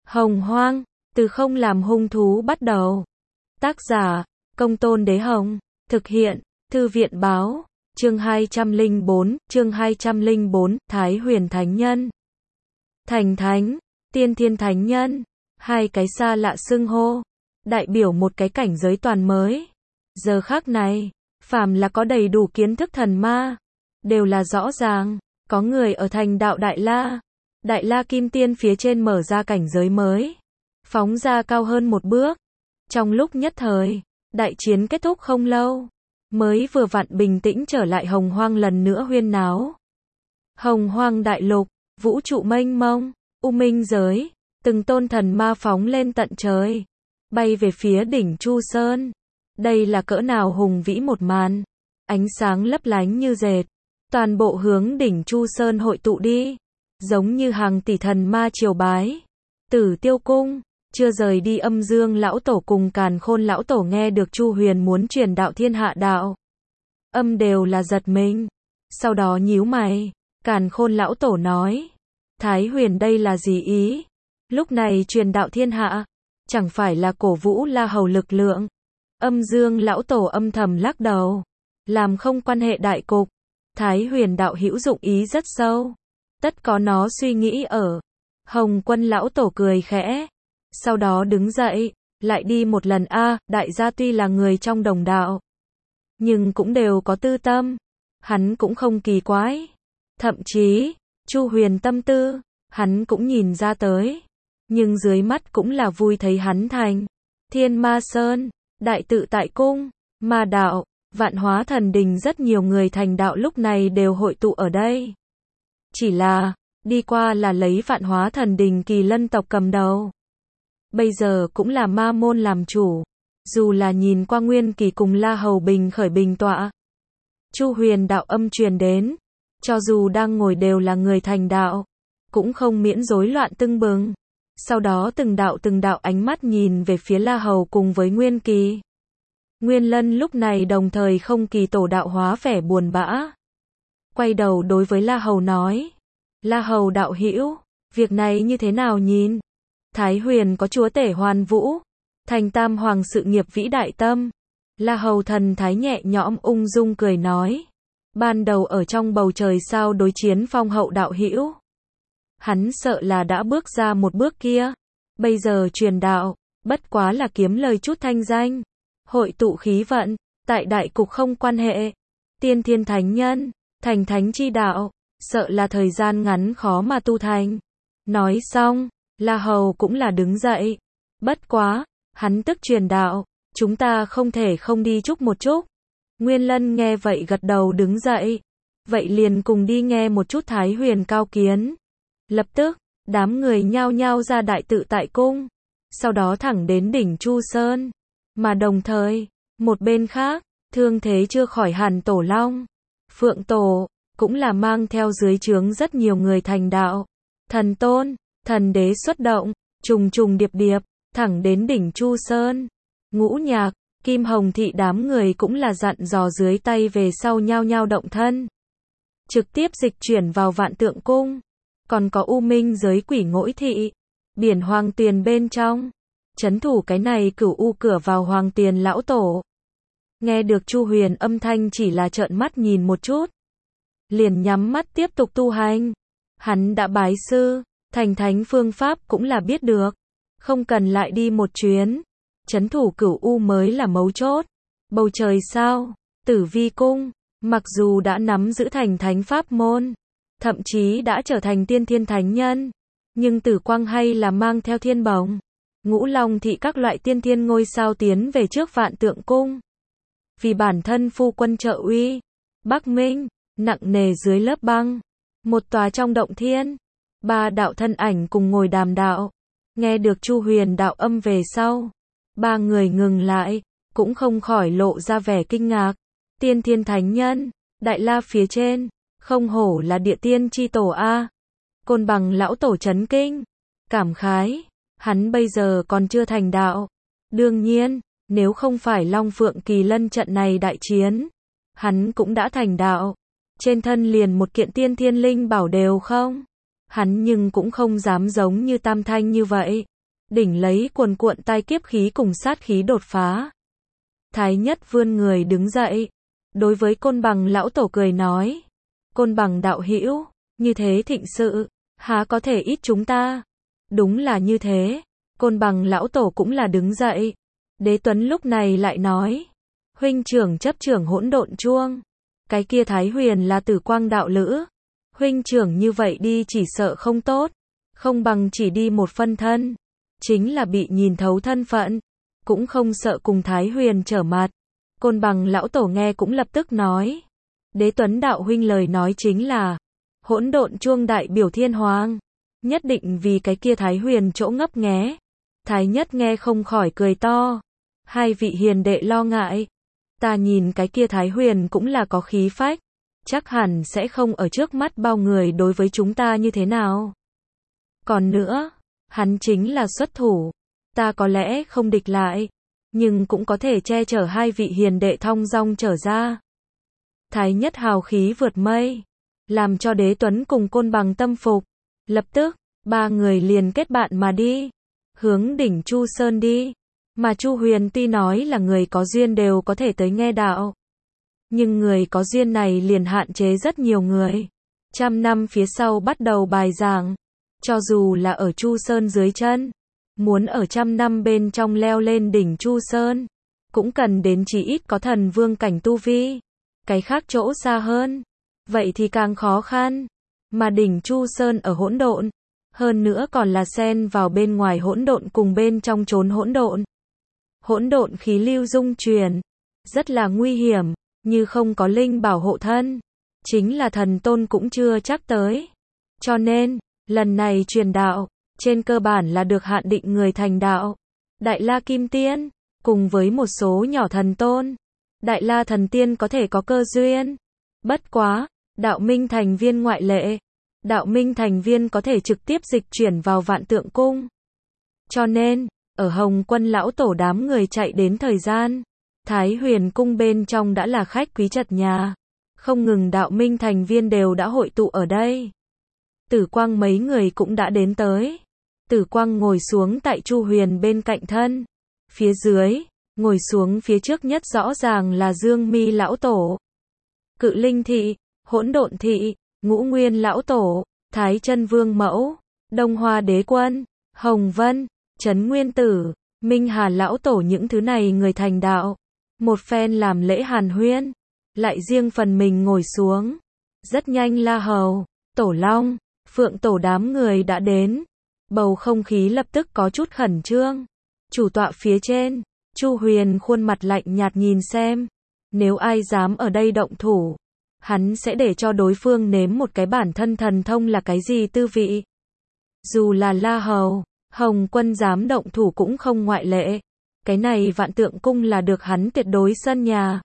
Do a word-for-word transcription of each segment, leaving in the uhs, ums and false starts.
Hồng Hoang, từ không làm hung thú bắt đầu. Tác giả, Công Tôn Đế Hồng. Thực hiện, Thư viện Báo. Chương hai trăm lẻ bốn, chương hai trăm lẻ bốn, Thái Huyền Thánh Nhân. Thành Thánh, Tiên Thiên Thánh Nhân, hai cái xa lạ xưng hô, đại biểu một cái cảnh giới toàn mới. Giờ khắc này, phàm là có đầy đủ kiến thức thần ma, đều là rõ ràng, có người ở thành đạo Đại La, Đại La Kim Tiên phía trên mở ra cảnh giới mới, phóng ra cao hơn một bước. Trong lúc nhất thời, đại chiến kết thúc không lâu, mới vừa vặn bình tĩnh trở lại Hồng Hoang lần nữa huyên náo. Hồng Hoang đại lục, vũ trụ mênh mông, u minh giới, từng tôn thần ma phóng lên tận trời, bay về phía đỉnh Chu Sơn. Đây là cỡ nào hùng vĩ một màn, ánh sáng lấp lánh như dệt, toàn bộ hướng đỉnh Chu Sơn hội tụ đi, giống như hàng tỷ thần ma triều bái. Tử Tiêu Cung, chưa rời đi Âm Dương lão tổ cùng Càn Khôn lão tổ nghe được Chu Huyền muốn truyền đạo thiên hạ đạo, âm đều là giật mình, sau đó nhíu mày. Càn Khôn lão tổ nói, Thái Huyền đây là gì ý? Lúc này truyền đạo thiên hạ, chẳng phải là cổ vũ La Hầu lực lượng? Âm Dương lão tổ âm thầm lắc đầu, làm không quan hệ đại cục. Thái Huyền đạo hữu dụng ý rất sâu, tất có nó suy nghĩ ở. Hồng Quân lão tổ cười khẽ, sau đó đứng dậy, lại đi một lần a, đại gia tuy là người trong đồng đạo, nhưng cũng đều có tư tâm, hắn cũng không kỳ quái. Thậm chí, Chu Huyền tâm tư, hắn cũng nhìn ra tới, nhưng dưới mắt cũng là vui thấy hắn thành Thiên Ma Sơn, Đại Tự Tại Cung, Ma Đạo, Vạn Hóa Thần Đình, rất nhiều người thành đạo lúc này đều hội tụ ở đây. Chỉ là, đi qua là lấy Vạn Hóa Thần Đình Kỳ Lân tộc cầm đầu, bây giờ cũng là Ma môn làm chủ, dù là nhìn qua Nguyên Kỳ cùng La Hầu bình khởi bình tọa, Chu Huyền đạo âm truyền đến, cho dù đang ngồi đều là người thành đạo, cũng không miễn rối loạn tưng bừng. Sau đó từng đạo từng đạo ánh mắt nhìn về phía La Hầu cùng với Nguyên Kỳ. Nguyên Lân lúc này đồng thời không kỳ tổ đạo hóa vẻ buồn bã, quay đầu đối với La Hầu nói, La Hầu đạo hữu, việc này như thế nào nhìn? Thái Huyền có chúa tể hoàn vũ, thành tam hoàng sự nghiệp vĩ đại tâm. La Hầu thần thái nhẹ nhõm ung dung cười nói, ban đầu ở trong bầu trời sao đối chiến phong hậu đạo hữu, hắn sợ là đã bước ra một bước kia, bây giờ truyền đạo, bất quá là kiếm lời chút thanh danh, hội tụ khí vận, tại đại cục không quan hệ. Tiên Thiên Thánh Nhân, thành thánh chi đạo, sợ là thời gian ngắn khó mà tu thành. Nói xong, La Hầu cũng là đứng dậy, bất quá, hắn tức truyền đạo, chúng ta không thể không đi chúc một chút. Nguyên Lân nghe vậy gật đầu đứng dậy, vậy liền cùng đi nghe một chút Thái Huyền cao kiến. Lập tức, đám người nhao nhao ra Đại Tự Tại Cung, sau đó thẳng đến đỉnh Chu Sơn. Mà đồng thời, một bên khác, thương thế chưa khỏi hẳn Tổ Long, Phượng Tổ, cũng là mang theo dưới trướng rất nhiều người thành đạo. Thần Tôn, Thần Đế xuất động, trùng trùng điệp điệp, thẳng đến đỉnh Chu Sơn. Ngũ Nhạc, Kim Hồng Thị đám người cũng là dặn dò dưới tay về sau nhao nhao động thân, trực tiếp dịch chuyển vào Vạn Tượng Cung. Còn có U Minh giới Quỷ Ngỗi Thị, Biển Hoàng Tuyền bên trong, trấn thủ cái này cửu u cửa vào Hoàng Tuyền lão tổ. Nghe được Chu Huyền âm thanh chỉ là trợn mắt nhìn một chút, liền nhắm mắt tiếp tục tu hành. Hắn đã bái sư, thành thánh phương pháp cũng là biết được, không cần lại đi một chuyến, trấn thủ cửu u mới là mấu chốt. Bầu trời sao, Tử Vi Cung, mặc dù đã nắm giữ thành thánh pháp môn, thậm chí đã trở thành Tiên Thiên Thánh Nhân, nhưng Tử Quang hay là mang theo Thiên Bồng, Ngũ Long Thị các loại tiên thiên ngôi sao tiến về trước Vạn Tượng Cung. Vì bản thân phu quân trợ uy, Bắc Minh, nặng nề dưới lớp băng, một tòa trong động thiên, ba đạo thân ảnh cùng ngồi đàm đạo. Nghe được Chu Huyền đạo âm về sau, ba người ngừng lại, cũng không khỏi lộ ra vẻ kinh ngạc. Tiên Thiên Thánh Nhân, Đại La phía trên, không hổ là địa tiên chi tổ a. Côn Bằng lão tổ chấn kinh, cảm khái, hắn bây giờ còn chưa thành đạo. Đương nhiên, nếu không phải Long Phượng Kỳ Lân trận này đại chiến, hắn cũng đã thành đạo. Trên thân liền một kiện tiên thiên linh bảo đều không. Hắn nhưng cũng không dám giống như Tam Thanh như vậy, đỉnh lấy cuồn cuộn tai kiếp khí cùng sát khí đột phá. Thái Nhất vươn người đứng dậy, đối với Côn Bằng lão tổ cười nói, Côn Bằng đạo hữu, như thế thịnh sự, há có thể ít chúng ta? Đúng là như thế, Côn Bằng lão tổ cũng là đứng dậy. Đế Tuấn lúc này lại nói, huynh trưởng chấp trưởng hỗn độn chuông, cái kia Thái Huyền là Tử Quang đạo lữ, huynh trưởng như vậy đi chỉ sợ không tốt, không bằng chỉ đi một phân thân, chính là bị nhìn thấu thân phận, cũng không sợ cùng Thái Huyền trở mặt. Côn Bằng lão tổ nghe cũng lập tức nói, Đế Tuấn đạo huynh lời nói chính là, hỗn độn chuông đại biểu thiên hoàng, nhất định vì cái kia Thái Huyền chỗ ngấp nghé. Thái Nhất nghe không khỏi cười to, hai vị hiền đệ lo ngại, ta nhìn cái kia Thái Huyền cũng là có khí phách, chắc hẳn sẽ không ở trước mắt bao người đối với chúng ta như thế nào. Còn nữa, hắn chính là xuất thủ, ta có lẽ không địch lại, nhưng cũng có thể che chở hai vị hiền đệ thong dong trở ra. Thái Nhất hào khí vượt mây, làm cho Đế Tuấn cùng Côn Bằng tâm phục, lập tức, ba người liền kết bạn mà đi, hướng đỉnh Chu Sơn đi. Mà Chu Huyền tuy nói là người có duyên đều có thể tới nghe đạo, nhưng người có duyên này liền hạn chế rất nhiều người. Trăm năm phía sau bắt đầu bài giảng, cho dù là ở Chu Sơn dưới chân, muốn ở trăm năm bên trong leo lên đỉnh Chu Sơn, cũng cần đến chỉ ít có thần vương cảnh tu vi. Cái khác chỗ xa hơn, vậy thì càng khó khăn. Mà đỉnh Chu Sơn ở hỗn độn, hơn nữa còn là xen vào bên ngoài hỗn độn cùng bên trong chốn hỗn độn. Hỗn độn khí lưu dung truyền, rất là nguy hiểm, như không có linh bảo hộ thân, chính là thần tôn cũng chưa chắc tới. Cho nên, lần này truyền đạo, trên cơ bản là được hạn định người thành đạo. Đại La Kim Tiên, cùng với một số nhỏ thần tôn. Đại La Thần Tiên có thể có cơ duyên. Bất quá, đạo minh thành viên ngoại lệ. Đạo minh thành viên có thể trực tiếp dịch chuyển vào Vạn Tượng Cung. Cho nên, ở Hồng Quân lão tổ đám người chạy đến thời gian, Thái Huyền cung bên trong đã là khách quý chật nhà. Không ngừng đạo minh thành viên đều đã hội tụ ở đây. Tử Quang mấy người cũng đã đến tới. Tử Quang ngồi xuống tại Chu Huyền bên cạnh thân. Phía dưới, ngồi xuống phía trước nhất rõ ràng là Dương Mi lão tổ, Cự Linh thị, Hỗn Độn thị, Ngũ Nguyên lão tổ, Thái Chân Vương mẫu, Đông Hoa đế quân, Hồng Vân, Trấn Nguyên tử, Minh Hà lão tổ, những thứ này người thành đạo. Một phen làm lễ hàn huyên, lại riêng phần mình ngồi xuống. Rất nhanh La Hầu, Tổ Long, Phượng tổ đám người đã đến. Bầu không khí lập tức có chút khẩn trương. Chủ tọa phía trên, Chu Huyền khuôn mặt lạnh nhạt nhìn xem, nếu ai dám ở đây động thủ, hắn sẽ để cho đối phương nếm một cái bản thân thần thông là cái gì tư vị. Dù là La Hầu, Hồng Quân dám động thủ cũng không ngoại lệ. Cái này Vạn Tượng Cung là được hắn tuyệt đối sân nhà.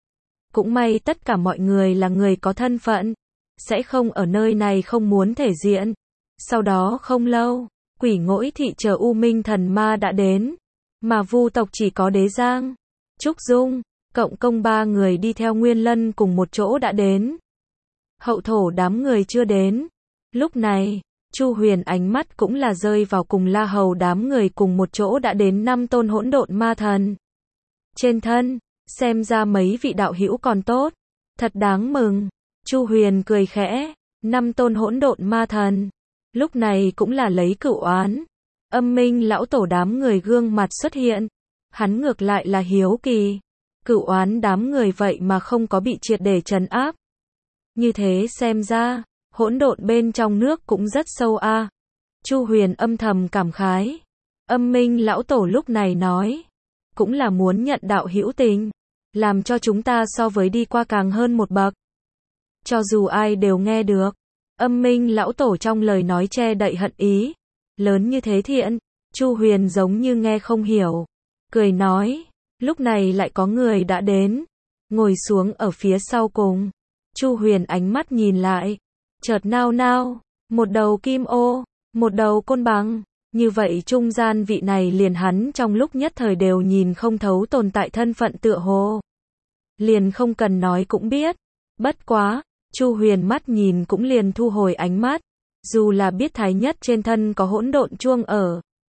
Cũng may tất cả mọi người là người có thân phận, sẽ không ở nơi này không muốn thể diện. Sau đó không lâu, Quỷ Ngỗi thị chờ U Minh thần ma đã đến, mà Vu tộc chỉ có Đế Giang, Trúc Dung, Cộng Công ba người đi theo Nguyên Lân cùng một chỗ đã đến. Hậu thổ đám người chưa đến. Lúc này, Chu Huyền ánh mắt cũng là rơi vào cùng La Hầu đám người cùng một chỗ đã đến năm tôn hỗn độn ma thần. Trên thân, xem ra mấy vị đạo hữu còn tốt, thật đáng mừng. Chu Huyền cười khẽ, năm tôn hỗn độn ma thần, lúc này cũng là lấy cửu oán. Âm Minh lão tổ đám người gương mặt xuất hiện, hắn ngược lại là hiếu kỳ, cửu oán đám người vậy mà không có bị triệt để trấn áp. Như thế xem ra, hỗn độn bên trong nước cũng rất sâu a. À. Chu Huyền âm thầm cảm khái. Âm Minh lão tổ lúc này nói, cũng là muốn nhận đạo hữu tình, làm cho chúng ta so với đi qua càng hơn một bậc. Cho dù ai đều nghe được, Âm Minh lão tổ trong lời nói che đậy hận ý, lớn như thế thiện, Chu Huyền giống như nghe không hiểu, cười nói, lúc này lại có người đã đến, ngồi xuống ở phía sau cùng. Chu Huyền ánh mắt nhìn lại, chợt nao nao, một đầu Kim Ô, một đầu Côn Bằng, như vậy trung gian vị này liền hắn trong lúc nhất thời đều nhìn không thấu tồn tại thân phận tựa hồ. Liền không cần nói cũng biết, bất quá, Chu Huyền mắt nhìn cũng liền thu hồi ánh mắt, dù là biết Thái Nhất trên thân có hỗn độn chuông ở.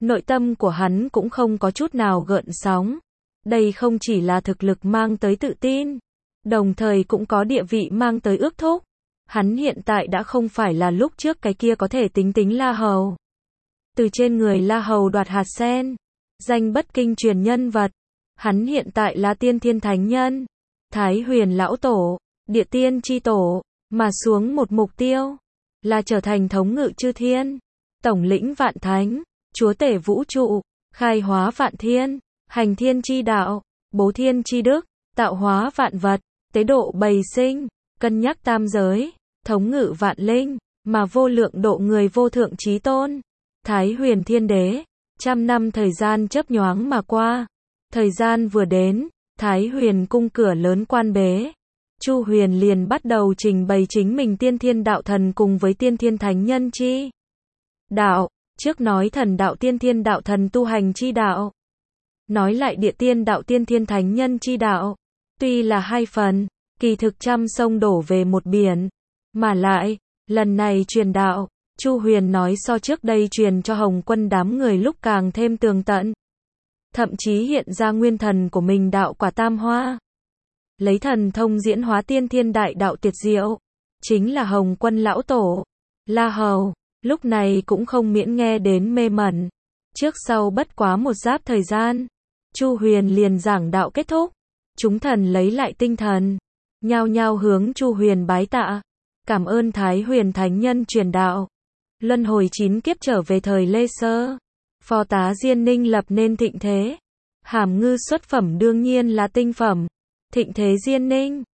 Nội tâm của hắn cũng không có chút nào gợn sóng. Đây không chỉ là thực lực mang tới tự tin, đồng thời cũng có địa vị mang tới ước thúc. Hắn hiện tại đã không phải là lúc trước cái kia có thể tính tính La Hầu. Từ trên người La Hầu đoạt hạt sen, danh bất kinh truyền nhân vật. Hắn hiện tại là tiên thiên thánh nhân, Thái Huyền lão tổ, địa tiên chi tổ, mà xuống một mục tiêu, là trở thành thống ngự chư thiên, tổng lĩnh vạn thánh, chúa tể vũ trụ, khai hóa vạn thiên, hành thiên chi đạo, bố thiên chi đức, tạo hóa vạn vật, tế độ bầy sinh, cân nhắc tam giới, thống ngự vạn linh, mà vô lượng độ người vô thượng chí tôn. Thái Huyền Thiên Đế, trăm năm thời gian chớp nhoáng mà qua. Thời gian vừa đến, Thái Huyền cung cửa lớn quan bế. Chu Huyền liền bắt đầu trình bày chính mình tiên thiên đạo thần cùng với tiên thiên thánh nhân chi đạo. Trước nói thần đạo tiên thiên đạo thần tu hành chi đạo. Nói lại địa tiên đạo tiên thiên thánh nhân chi đạo. Tuy là hai phần, kỳ thực trăm sông đổ về một biển. Mà lại, lần này truyền đạo, Chu Huyền nói so trước đây truyền cho Hồng Quân đám người lúc càng thêm tường tận. Thậm chí hiện ra nguyên thần của mình đạo quả tam hoa. Lấy thần thông diễn hóa tiên thiên đại đạo tuyệt diệu. Chính là Hồng Quân lão tổ. La Hầu, lúc này cũng không miễn nghe đến mê mẩn. Trước sau bất quá một giáp thời gian. Chu Huyền liền giảng đạo kết thúc. Chúng thần lấy lại tinh thần. Nhao nhao hướng Chu Huyền bái tạ. Cảm ơn Thái Huyền Thánh Nhân truyền đạo. Luân hồi chín kiếp trở về thời Lê Sơ. Phò tá Diên Ninh lập nên thịnh thế. Hàm ngư xuất phẩm đương nhiên là tinh phẩm. Thịnh thế Diên Ninh.